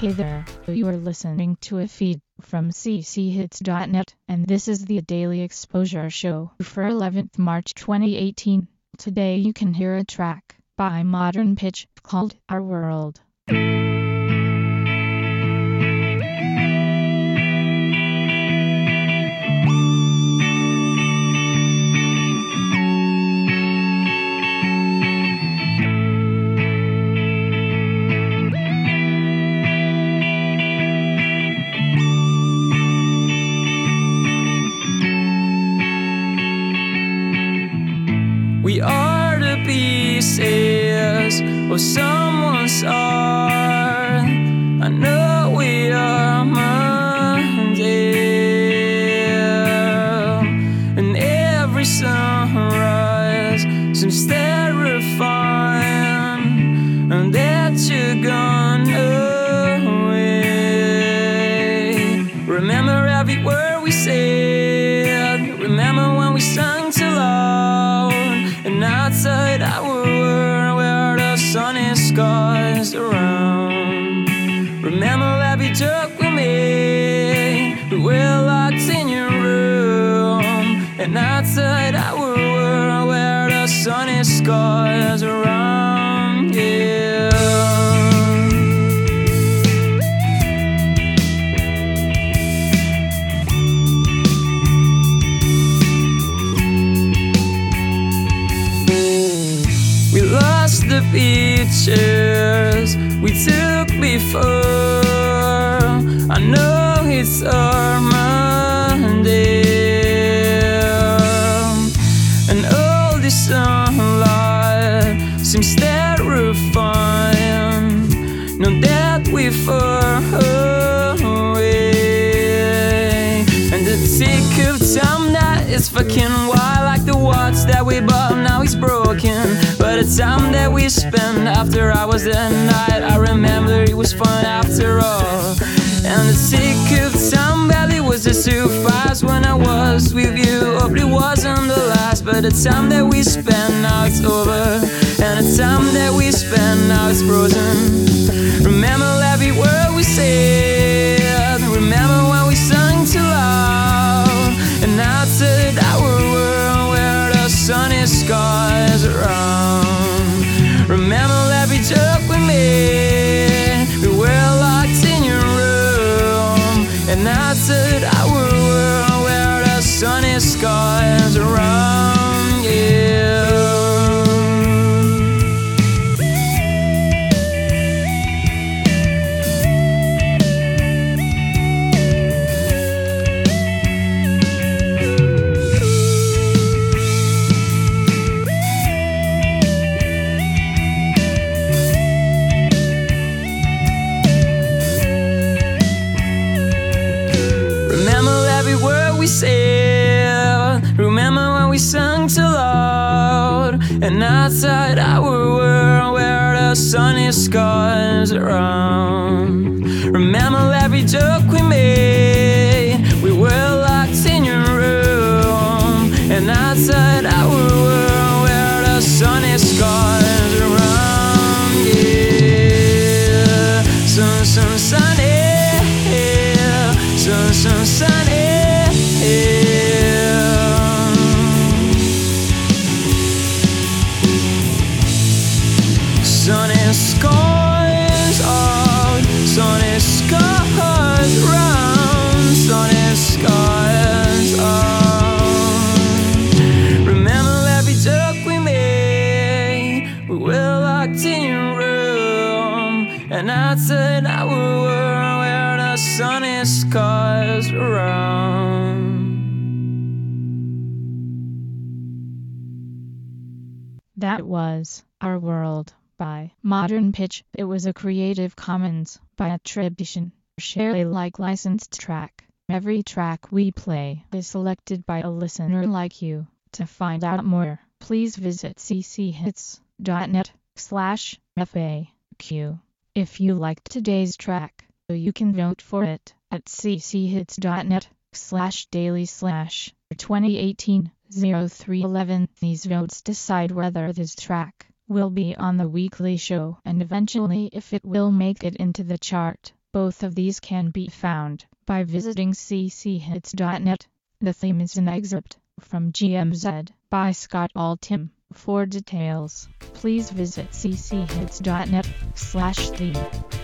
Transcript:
Hey there, you are listening to a feed from cchits.net, and this is the Daily Exposure Show for 11th March 2018. Today you can hear a track by Modern Pitch called Our World. We are the pieces of someone's art. I know we are mundane, and every sunrise seems terrifying, and that you're gone away. Remember every word we said. Remember when we sang too loud. And outside our world where the sunny skies around. Remember every joke we made. We were locked in your room. And outside our world where the sunny skies around. Yeah. We lost the pictures we took before. I know it's our Monday, and all this sunlight seems terrifying. Know that we're far away, and the tick of time that is fucking wild, like the watch that we bought now is broken. But the time that we spent after hours that night, I remember it was fun after all. And the tick of time barely was just too fast when I was with you. Hope it wasn't the last, but the time that we spent now it's over, and the time that we spent now it's frozen. Remember every word we said. Remember when we sang too loud. And outside our world where the sunny skies around. Remember every joke we made. We were locked in your room. And outside our world where the sunny skies around. Yeah. We said, remember when we sang too loud. And outside our world where the sunny skies around. Remember every joke we made. We were locked in your room. And outside our world where the sunny skies around. Yeah. Sunny. Sunny. Sunny skies out, sunny skies round, sunny skies out. Remember every joke we made. We were locked in your room, and outside our world where the sunny skies around. That was Our World by Modern Pitch. It was a Creative Commons by attribution, share Alike licensed track. Every track we play is selected by a listener like you. To find out more, please visit cchits.net/FAQ. If you liked today's track, you can vote for it at cchits.net/daily/2018-0311. These votes decide whether this track will be on the weekly show and eventually if it will make it into the chart. Both of these can be found by visiting cchits.net. The theme is an excerpt from GMZ by Scott Altham. For details, please visit cchits.net/theme.